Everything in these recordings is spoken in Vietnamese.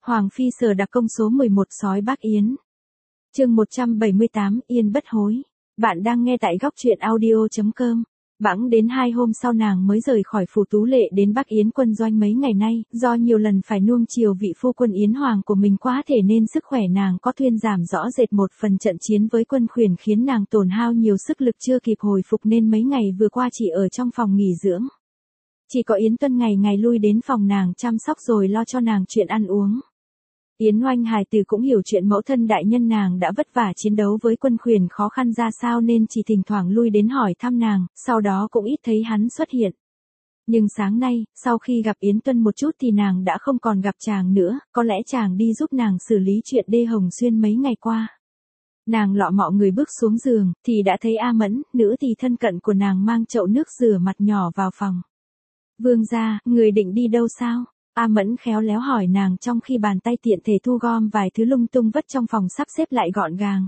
Hoàng phi sờ đặc công số 11 sói Bắc Yến. Chương 178, Yên bất hối. Bạn đang nghe tại góc truyện audio.com. Bẵng đến 2 hôm sau nàng mới rời khỏi phủ Tú Lệ đến Bắc Yến quân doanh mấy ngày nay, do nhiều lần phải nuông chiều vị phu quân Yến Hoàng của mình quá thể nên sức khỏe nàng có thuyên giảm rõ rệt. Một phần trận chiến với quân Khuyển khiến nàng tổn hao nhiều sức lực chưa kịp hồi phục nên mấy ngày vừa qua chỉ ở trong phòng nghỉ dưỡng. Chỉ có Yến Tuân ngày ngày lui đến phòng nàng chăm sóc rồi lo cho nàng chuyện ăn uống. Yến Oanh hài từ cũng hiểu chuyện mẫu thân đại nhân nàng đã vất vả chiến đấu với quân Khuyển khó khăn ra sao nên chỉ thỉnh thoảng lui đến hỏi thăm nàng, sau đó cũng ít thấy hắn xuất hiện. Nhưng sáng nay, sau khi gặp Yến Tuân một chút thì nàng đã không còn gặp chàng nữa, có lẽ chàng đi giúp nàng xử lý chuyện Đê Hồng Xuyên mấy ngày qua. Nàng lọ mọ người bước xuống giường, thì đã thấy A Mẫn, nữ thì thân cận của nàng mang chậu nước rửa mặt nhỏ vào phòng. Vương gia, người định đi đâu sao? A Mẫn khéo léo hỏi nàng trong khi bàn tay tiện thể thu gom vài thứ lung tung vất trong phòng sắp xếp lại gọn gàng.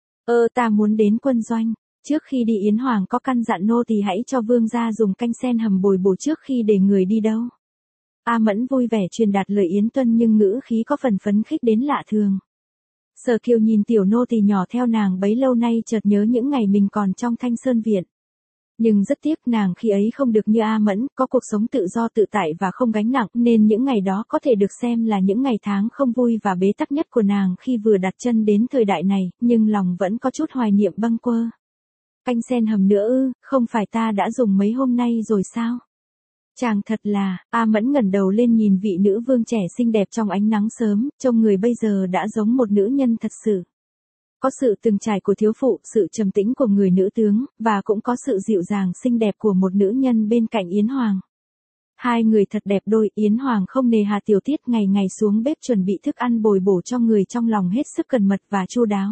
Ta muốn đến quân doanh. Trước khi đi Yến Hoàng có căn dặn nô thì hãy cho vương gia dùng canh sen hầm bồi bổ trước khi để người đi đâu. A Mẫn vui vẻ truyền đạt lời Yến Tuân nhưng ngữ khí có phần phấn khích đến lạ thường. Sở Kiều nhìn tiểu nô tỳ nhỏ theo nàng bấy lâu nay chợt nhớ những ngày mình còn trong Thanh Sơn Viện. Nhưng rất tiếc nàng khi ấy không được như A Mẫn, có cuộc sống tự do tự tại và không gánh nặng, nên những ngày đó có thể được xem là những ngày tháng không vui và bế tắc nhất của nàng khi vừa đặt chân đến thời đại này, nhưng lòng vẫn có chút hoài niệm bâng quơ. Canh sen hầm nữa ư, không phải ta đã dùng mấy hôm nay rồi sao? Chàng thật là, A Mẫn ngẩng đầu lên nhìn vị nữ vương trẻ xinh đẹp trong ánh nắng sớm, trông người bây giờ đã giống một nữ nhân thật sự. Có sự từng trải của thiếu phụ, sự trầm tĩnh của người nữ tướng, và cũng có sự dịu dàng xinh đẹp của một nữ nhân bên cạnh Yến Hoàng. Hai người thật đẹp đôi, Yến Hoàng không nề hà tiểu tiết ngày ngày xuống bếp chuẩn bị thức ăn bồi bổ cho người trong lòng hết sức cẩn mật và chu đáo.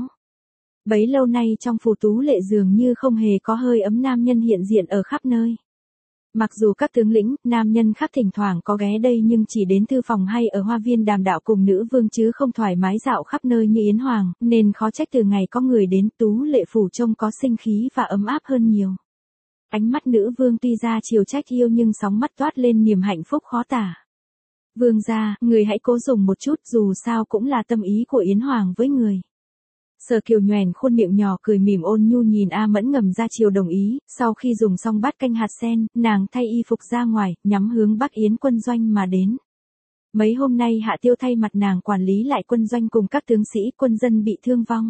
Bấy lâu nay trong phủ Tú Lệ dường như không hề có hơi ấm nam nhân hiện diện ở khắp nơi. Mặc dù các tướng lĩnh, nam nhân khác thỉnh thoảng có ghé đây nhưng chỉ đến thư phòng hay ở hoa viên đàm đạo cùng nữ vương chứ không thoải mái dạo khắp nơi như Yến Hoàng, nên khó trách từ ngày có người đến Tú Lệ phủ trông có sinh khí và ấm áp hơn nhiều. Ánh mắt nữ vương tuy ra chiều trách yêu nhưng sóng mắt toát lên niềm hạnh phúc khó tả. Vương gia, người hãy cố dùng một chút dù sao cũng là tâm ý của Yến Hoàng với người. Sở Kiều nhoẻn khuôn miệng nhỏ cười mỉm ôn nhu nhìn A Mẫn ngầm ra chiều đồng ý, sau khi dùng xong bát canh hạt sen, nàng thay y phục ra ngoài, nhắm hướng Bắc Yến quân doanh mà đến. Mấy hôm nay Hạ Tiêu thay mặt nàng quản lý lại quân doanh cùng các tướng sĩ quân dân bị thương vong.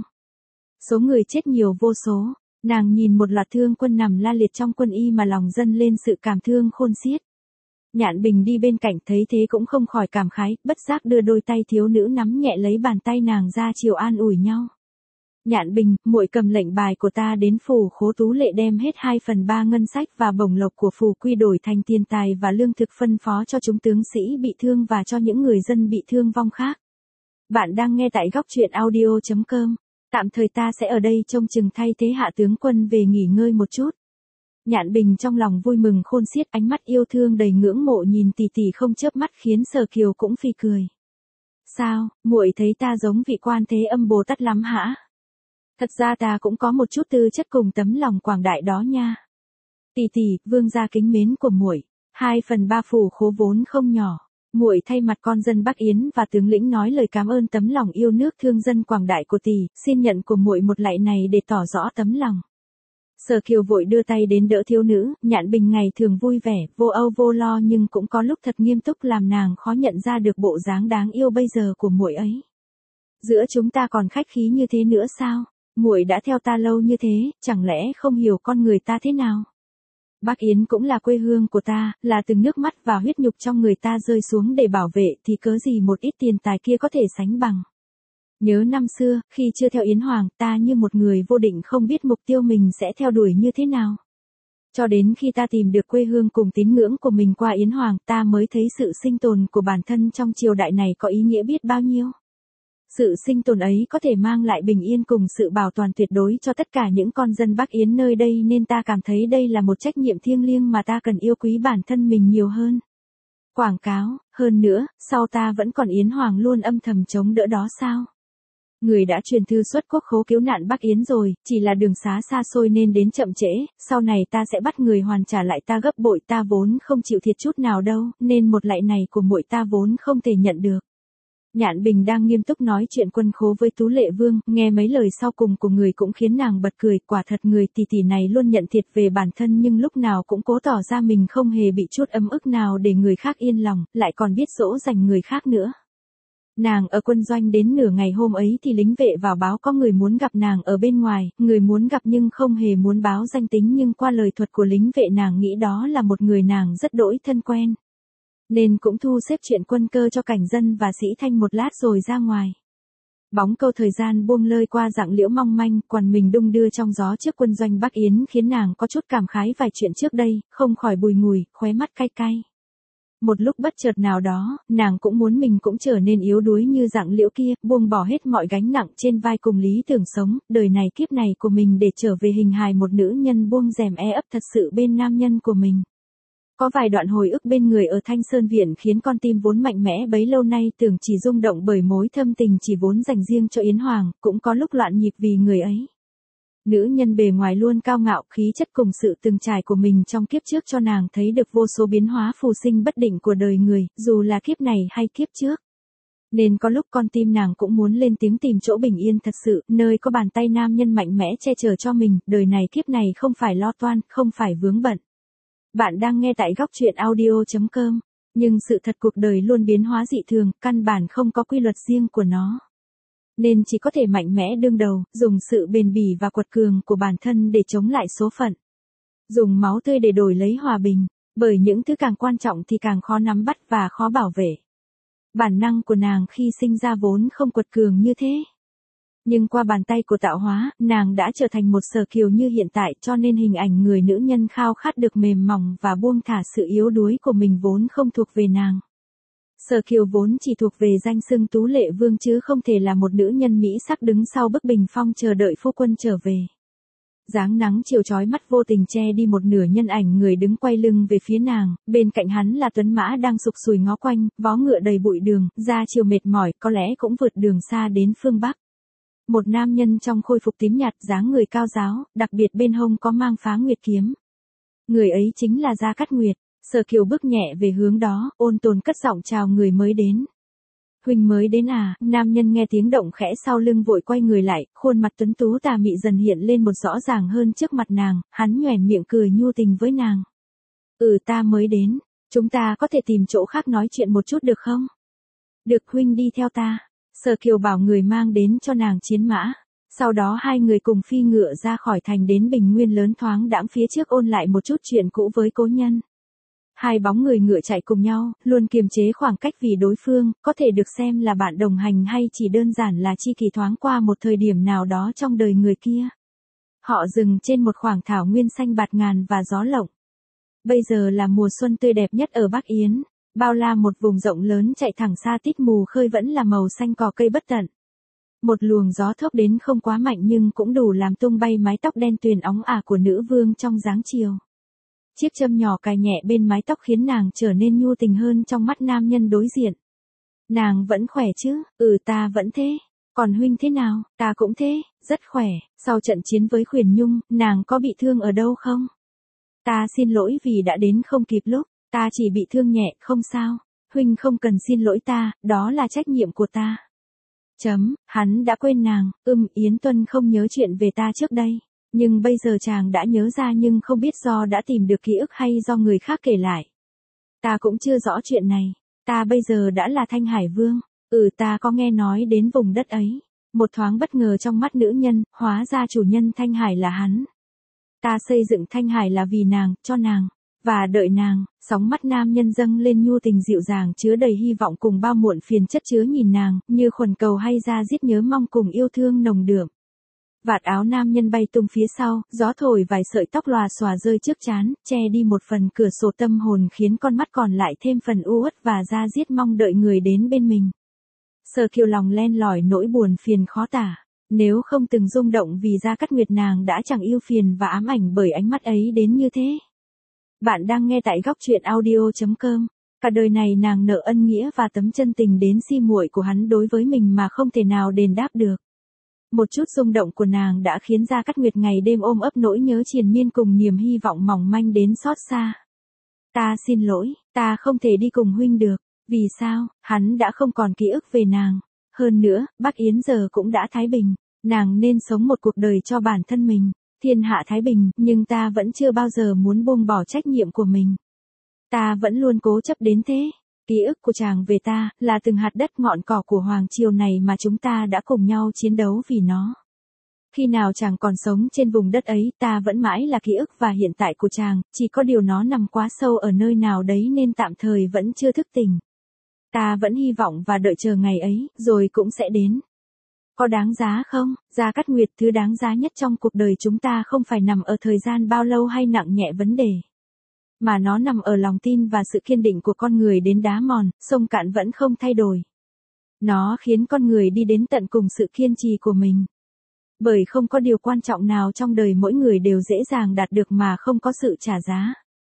Số người chết nhiều vô số, nàng nhìn một loạt thương quân nằm la liệt trong quân y mà lòng dâng lên sự cảm thương khôn xiết. Nhạn Bình đi bên cạnh thấy thế cũng không khỏi cảm khái, bất giác đưa đôi tay thiếu nữ nắm nhẹ lấy bàn tay nàng ra chiều an ủi nhau. Nhạn Bình, muội cầm lệnh bài của ta đến phủ Khố Tú Lệ đem hết 2/3 ngân sách và bổng lộc của phủ quy đổi thành tiền tài và lương thực phân phó cho chúng tướng sĩ bị thương và cho những người dân bị thương vong khác. Bạn đang nghe tại góc truyện audio.com. Tạm thời ta sẽ ở đây trông chừng thay thế Hạ tướng quân về nghỉ ngơi một chút. Nhạn Bình trong lòng vui mừng khôn xiết, ánh mắt yêu thương đầy ngưỡng mộ nhìn tỷ tỷ không chớp mắt khiến Sở Kiều cũng phì cười. Sao, muội thấy ta giống vị Quan Thế Âm Bồ Tát lắm hả? Thật ra ta cũng có một chút tư chất cùng tấm lòng quảng đại đó nha. Tỷ tỷ, vương gia kính mến của muội, 2/3 phủ Khố vốn không nhỏ. Muội thay mặt con dân Bắc Yến và tướng lĩnh nói lời cảm ơn tấm lòng yêu nước thương dân quảng đại của tỷ, xin nhận của muội một lạy này để tỏ rõ tấm lòng. Sở Kiều vội đưa tay đến đỡ thiếu nữ, Nhạn Bình ngày thường vui vẻ, vô âu vô lo nhưng cũng có lúc thật nghiêm túc làm nàng khó nhận ra được bộ dáng đáng yêu bây giờ của muội ấy. Giữa chúng ta còn khách khí như thế nữa sao? Muội đã theo ta lâu như thế, chẳng lẽ không hiểu con người ta thế nào? Bắc Yến cũng là quê hương của ta, là từng nước mắt và huyết nhục trong người ta rơi xuống để bảo vệ thì cớ gì một ít tiền tài kia có thể sánh bằng. Nhớ năm xưa, khi chưa theo Yến Hoàng, ta như một người vô định không biết mục tiêu mình sẽ theo đuổi như thế nào. Cho đến khi ta tìm được quê hương cùng tín ngưỡng của mình qua Yến Hoàng, ta mới thấy sự sinh tồn của bản thân trong triều đại này có ý nghĩa biết bao nhiêu. Sự sinh tồn ấy có thể mang lại bình yên cùng sự bảo toàn tuyệt đối cho tất cả những con dân Bắc Yến nơi đây nên ta cảm thấy đây là một trách nhiệm thiêng liêng mà ta cần yêu quý bản thân mình nhiều hơn. Quảng cáo, hơn nữa, sau ta vẫn còn Yến Hoàng luôn âm thầm chống đỡ đó sao? Người đã truyền thư xuất quốc khố cứu nạn Bắc Yến rồi, chỉ là đường xá xa xôi nên đến chậm trễ, sau này ta sẽ bắt người hoàn trả lại ta gấp bội, ta vốn không chịu thiệt chút nào đâu, nên một lạy này của muội ta vốn không thể nhận được. Nhạn Bình đang nghiêm túc nói chuyện quân khố với Tú Lệ Vương, nghe mấy lời sau cùng của người cũng khiến nàng bật cười, quả thật người tỷ tỷ này luôn nhận thiệt về bản thân nhưng lúc nào cũng cố tỏ ra mình không hề bị chút ấm ức nào để người khác yên lòng, lại còn biết dỗ dành người khác nữa. Nàng ở quân doanh đến nửa ngày hôm ấy thì lính vệ vào báo có người muốn gặp nàng ở bên ngoài, người muốn gặp nhưng không hề muốn báo danh tính nhưng qua lời thuật của lính vệ nàng nghĩ đó là một người nàng rất đỗi thân quen. Nên cũng thu xếp chuyện quân cơ cho cảnh dân và sĩ thanh một lát rồi ra ngoài. Bóng câu thời gian buông lơi qua dạng liễu mong manh, quằn mình đung đưa trong gió trước quân doanh Bắc Yến khiến nàng có chút cảm khái vài chuyện trước đây, không khỏi bùi ngùi, khóe mắt cay cay. Một lúc bất chợt nào đó, nàng cũng muốn mình cũng trở nên yếu đuối như dạng liễu kia, buông bỏ hết mọi gánh nặng trên vai cùng lý tưởng sống, đời này kiếp này của mình để trở về hình hài một nữ nhân buông rèm ấp thật sự bên nam nhân của mình. Có vài đoạn hồi ức bên người ở Thanh Sơn Viện khiến con tim vốn mạnh mẽ bấy lâu nay tưởng chỉ rung động bởi mối thâm tình chỉ vốn dành riêng cho Yến Hoàng, cũng có lúc loạn nhịp vì người ấy. Nữ nhân bề ngoài luôn cao ngạo, khí chất cùng sự từng trải của mình trong kiếp trước cho nàng thấy được vô số biến hóa phù sinh bất định của đời người, dù là kiếp này hay kiếp trước. Nên có lúc con tim nàng cũng muốn lên tiếng tìm chỗ bình yên thật sự, nơi có bàn tay nam nhân mạnh mẽ che chở cho mình, đời này kiếp này không phải lo toan, không phải vướng bận. Bạn đang nghe tại góc truyện audio.com, nhưng sự thật cuộc đời luôn biến hóa dị thường, căn bản không có quy luật riêng của nó. Nên chỉ có thể mạnh mẽ đương đầu, dùng sự bền bỉ và quật cường của bản thân để chống lại số phận. Dùng máu tươi để đổi lấy hòa bình, bởi những thứ càng quan trọng thì càng khó nắm bắt và khó bảo vệ. Bản năng của nàng khi sinh ra vốn không quật cường như thế. Nhưng qua bàn tay của tạo hóa, nàng đã trở thành một Sở Kiều như hiện tại cho nên hình ảnh người nữ nhân khao khát được mềm mỏng và buông thả sự yếu đuối của mình vốn không thuộc về nàng. Sở Kiều vốn chỉ thuộc về danh xưng Tú Lệ Vương chứ không thể là một nữ nhân mỹ sắc đứng sau bức bình phong chờ đợi phu quân trở về. Dáng nắng chiều chói mắt vô tình che đi một nửa nhân ảnh người đứng quay lưng về phía nàng, bên cạnh hắn là tuấn mã đang sục sùi ngó quanh, vó ngựa đầy bụi đường, da chiều mệt mỏi, có lẽ cũng vượt đường xa đến phương Bắc. Một nam nhân trong khôi phục tím nhạt, dáng người cao ráo, đặc biệt bên hông có mang Phá Nguyệt kiếm. Người ấy chính là Gia Cát Nguyệt. Sở Kiều bước nhẹ về hướng đó, ôn tồn cất giọng chào người mới đến. Huynh mới đến à? Nam nhân nghe tiếng động khẽ sau lưng vội quay người lại, khuôn mặt tuấn tú tà mị dần hiện lên một rõ ràng hơn trước mặt nàng, hắn nhoẻn miệng cười nhu tình với nàng. Ta mới đến, chúng ta có thể tìm chỗ khác nói chuyện một chút được không? Được, huynh đi theo ta. Sở Kiều bảo người mang đến cho nàng chiến mã. Sau đó hai người cùng phi ngựa ra khỏi thành đến bình nguyên lớn thoáng đãng phía trước ôn lại một chút chuyện cũ với cố nhân. Hai bóng người ngựa chạy cùng nhau, luôn kiềm chế khoảng cách vì đối phương, có thể được xem là bạn đồng hành hay chỉ đơn giản là tri kỷ thoáng qua một thời điểm nào đó trong đời người kia. Họ dừng trên một khoảng thảo nguyên xanh bạt ngàn và gió lộng. Bây giờ là mùa xuân tươi đẹp nhất ở Bắc Yến, bao la một vùng rộng lớn chạy thẳng xa tít mù khơi vẫn là màu xanh cỏ cây bất tận. Một luồng gió thốc đến không quá mạnh nhưng cũng đủ làm tung bay mái tóc đen tuyền óng ả của nữ vương trong dáng chiều. Chiếc châm nhỏ cài nhẹ bên mái tóc khiến nàng trở nên nhu tình hơn trong mắt nam nhân đối diện. Nàng vẫn khỏe chứ? Ta vẫn thế. Còn huynh thế nào? Ta cũng thế, rất khỏe. Sau trận chiến với Khuyển Nhung, nàng có bị thương ở đâu không? Ta xin lỗi vì đã đến không kịp lúc. Ta chỉ bị thương nhẹ, không sao. Huynh không cần xin lỗi ta, đó là trách nhiệm của ta. Hắn đã quên nàng. Yến Tuân không nhớ chuyện về ta trước đây. Nhưng bây giờ chàng đã nhớ ra nhưng không biết do đã tìm được ký ức hay do người khác kể lại. Ta cũng chưa rõ chuyện này. Ta bây giờ đã là Thanh Hải Vương. Ta có nghe nói đến vùng đất ấy. Một thoáng bất ngờ trong mắt nữ nhân, hóa ra chủ nhân Thanh Hải là hắn. Ta xây dựng Thanh Hải là vì nàng, cho nàng. Và đợi nàng. Sóng mắt nam nhân dâng lên nhu tình dịu dàng chứa đầy hy vọng cùng bao muộn phiền chất chứa nhìn nàng, như khuẩn cầu hay da diết nhớ mong cùng yêu thương nồng đượm. Vạt áo nam nhân bay tung phía sau, gió thổi vài sợi tóc lòa xòa rơi trước trán, che đi một phần cửa sổ tâm hồn khiến con mắt còn lại thêm phần u uất và da diết mong đợi người đến bên mình. Sở Kiều lòng len lỏi nỗi buồn phiền khó tả. Nếu không từng rung động vì Gia Cát Nguyệt nàng đã chẳng yêu phiền và ám ảnh bởi ánh mắt ấy đến như thế. Bạn đang nghe tại góc truyện audio.com. Cả đời này nàng nợ ân nghĩa và tấm chân tình đến si muội của hắn đối với mình mà không thể nào đền đáp được. Một chút rung động của nàng đã khiến Gia Cát Nguyệt ngày đêm ôm ấp nỗi nhớ triền miên cùng niềm hy vọng mỏng manh đến xót xa. Ta xin lỗi, ta không thể đi cùng huynh được. Vì sao? Hắn đã không còn ký ức về nàng. Hơn nữa, Bắc Yến giờ cũng đã thái bình. Nàng nên sống một cuộc đời cho bản thân mình. Thiên hạ thái bình, nhưng ta vẫn chưa bao giờ muốn buông bỏ trách nhiệm của mình. Ta vẫn luôn cố chấp đến thế. Ký ức của chàng về ta, là từng hạt đất ngọn cỏ của Hoàng Triều này mà chúng ta đã cùng nhau chiến đấu vì nó. Khi nào chàng còn sống trên vùng đất ấy, ta vẫn mãi là ký ức và hiện tại của chàng, chỉ có điều nó nằm quá sâu ở nơi nào đấy nên tạm thời vẫn chưa thức tỉnh. Ta vẫn hy vọng và đợi chờ ngày ấy, rồi cũng sẽ đến. Có đáng giá không? Gia Cát Nguyệt, thứ đáng giá nhất trong cuộc đời chúng ta không phải nằm ở thời gian bao lâu hay nặng nhẹ vấn đề. Mà nó nằm ở lòng tin và sự kiên định của con người đến đá mòn, sông cạn vẫn không thay đổi. Nó khiến con người đi đến tận cùng sự kiên trì của mình. Bởi không có điều quan trọng nào trong đời mỗi người đều dễ dàng đạt được mà không có sự trả giá.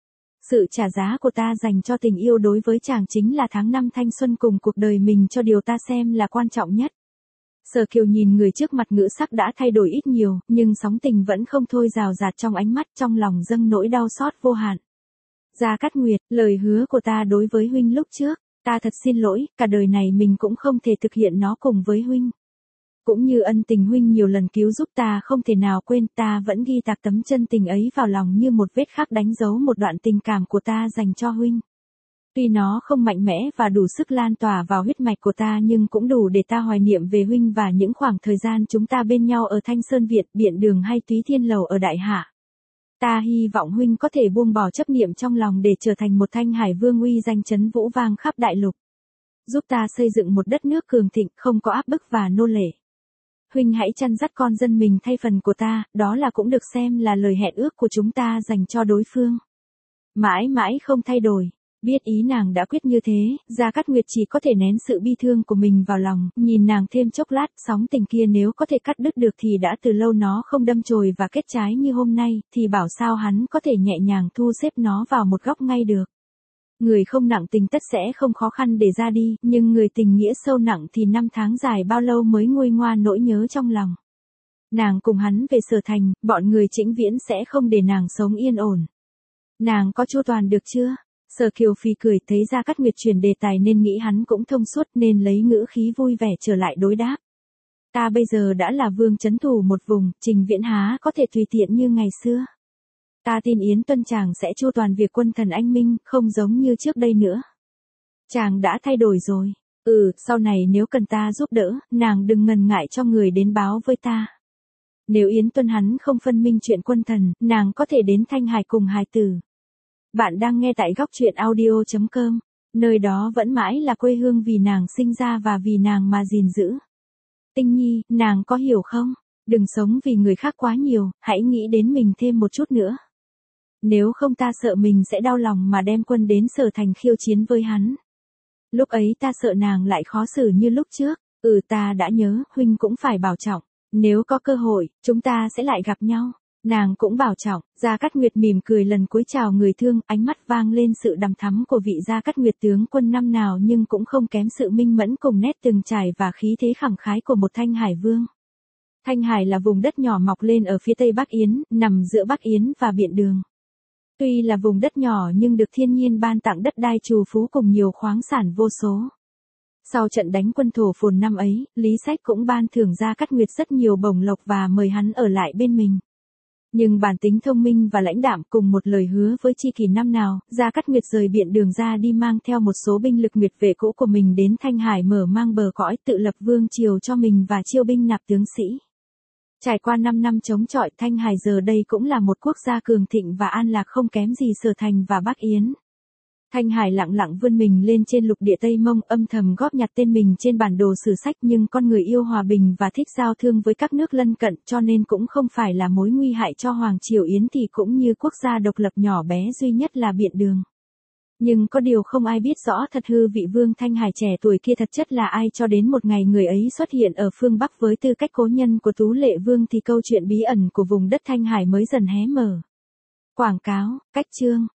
Sự trả giá của ta dành cho tình yêu đối với chàng chính là tháng năm thanh xuân cùng cuộc đời mình cho điều ta xem là quan trọng nhất. Sở Kiều nhìn người trước mặt, ngữ sắc đã thay đổi ít nhiều, nhưng sóng tình vẫn không thôi rào rạt trong ánh mắt, trong lòng dâng nỗi đau xót vô hạn. Gia Cát Nguyệt, lời hứa của ta đối với huynh lúc trước, ta thật xin lỗi, cả đời này mình cũng không thể thực hiện nó cùng với huynh. Cũng như ân tình huynh nhiều lần cứu giúp ta không thể nào quên, ta vẫn ghi tạc tấm chân tình ấy vào lòng như một vết khắc đánh dấu một đoạn tình cảm của ta dành cho huynh. Tuy nó không mạnh mẽ và đủ sức lan tỏa vào huyết mạch của ta nhưng cũng đủ để ta hoài niệm về huynh và những khoảng thời gian chúng ta bên nhau ở Thanh Sơn Việt, Biện Đường hay Túy Thiên Lầu ở Đại Hạ. Ta hy vọng huynh có thể buông bỏ chấp niệm trong lòng để trở thành một Thanh Hải Vương uy danh chấn vũ vang khắp đại lục. Giúp ta xây dựng một đất nước cường thịnh, không có áp bức và nô lệ. Huynh hãy chăn dắt con dân mình thay phần của ta, đó là cũng được xem là lời hẹn ước của chúng ta dành cho đối phương. Mãi mãi không thay đổi. Biết ý nàng đã quyết như thế, Gia Cát Nguyệt chỉ có thể nén sự bi thương của mình vào lòng, nhìn nàng thêm chốc lát, sóng tình kia nếu có thể cắt đứt được thì đã từ lâu nó không đâm chồi và kết trái như hôm nay, thì bảo sao hắn có thể nhẹ nhàng thu xếp nó vào một góc ngay được. Người không nặng tình tất sẽ không khó khăn để ra đi, nhưng người tình nghĩa sâu nặng thì năm tháng dài bao lâu mới nguôi ngoa nỗi nhớ trong lòng. Nàng cùng hắn về Sở Thành, bọn người Chĩnh Viễn sẽ không để nàng sống yên ổn. Nàng có chu toàn được chưa? Sở Kiều Phi cười, thấy Gia Cát Nguyệt chuyển đề tài nên nghĩ hắn cũng thông suốt nên lấy ngữ khí vui vẻ trở lại đối đáp. Ta bây giờ đã là vương trấn thủ một vùng, Trình Viễn há có thể tùy tiện như ngày xưa. Ta tin Yến Tuân chàng sẽ chu toàn việc quân thần anh minh, không giống như trước đây nữa. Chàng đã thay đổi rồi. Sau này nếu cần ta giúp đỡ, nàng đừng ngần ngại cho người đến báo với ta. Nếu Yến Tuân hắn không phân minh chuyện quân thần, nàng có thể đến Thanh Hải cùng hài tử. Bạn đang nghe tại góc truyện audio.com, nơi đó vẫn mãi là quê hương vì nàng sinh ra và vì nàng mà gìn giữ. Tinh Nhi, nàng có hiểu không? Đừng sống vì người khác quá nhiều, hãy nghĩ đến mình thêm một chút nữa. Nếu không ta sợ mình sẽ đau lòng mà đem quân đến Sở Thành khiêu chiến với hắn. Lúc ấy ta sợ nàng lại khó xử như lúc trước. Ta đã nhớ, huynh cũng phải bảo trọng. Nếu có cơ hội, chúng ta sẽ lại gặp nhau. Nàng cũng bảo trọng. Gia Cát Nguyệt mỉm cười lần cuối chào người thương, ánh mắt vang lên sự đằm thắm của vị Gia Cát Nguyệt tướng quân năm nào nhưng cũng không kém sự minh mẫn cùng nét từng trải và khí thế khẳng khái của một Thanh Hải Vương. Thanh Hải là vùng đất nhỏ mọc lên ở phía tây Bắc Yến, nằm giữa Bắc Yến và Biện Đường. Tuy là vùng đất nhỏ nhưng được thiên nhiên ban tặng đất đai trù phú cùng nhiều khoáng sản vô số. Sau trận đánh quân Thổ Phồn năm ấy, Lý Sách cũng ban thưởng Gia Cát Nguyệt rất nhiều bổng lộc và mời hắn ở lại bên mình. Nhưng bản tính thông minh và lãnh đạm cùng một lời hứa với tri kỷ năm nào, Gia Cát Nguyệt rời Biện Đường ra đi mang theo một số binh lực Nguyệt vệ cũ của mình đến Thanh Hải mở mang bờ cõi, tự lập vương triều cho mình và chiêu binh nạp tướng sĩ. Trải qua 5 năm chống chọi, Thanh Hải giờ đây cũng là một quốc gia cường thịnh và an lạc không kém gì Sở Thành và Bắc Yến. Thanh Hải lặng lặng vươn mình lên trên lục địa Tây Mông, âm thầm góp nhặt tên mình trên bản đồ sử sách, nhưng con người yêu hòa bình và thích giao thương với các nước lân cận cho nên cũng không phải là mối nguy hại cho Hoàng Triều Yến thì cũng như quốc gia độc lập nhỏ bé duy nhất là Biện Đường. Nhưng có điều không ai biết rõ thật hư vị vương Thanh Hải trẻ tuổi kia thật chất là ai cho đến một ngày người ấy xuất hiện ở phương Bắc với tư cách cố nhân của Tú Lệ Vương thì câu chuyện bí ẩn của vùng đất Thanh Hải mới dần hé mở. Quảng cáo, cách chương.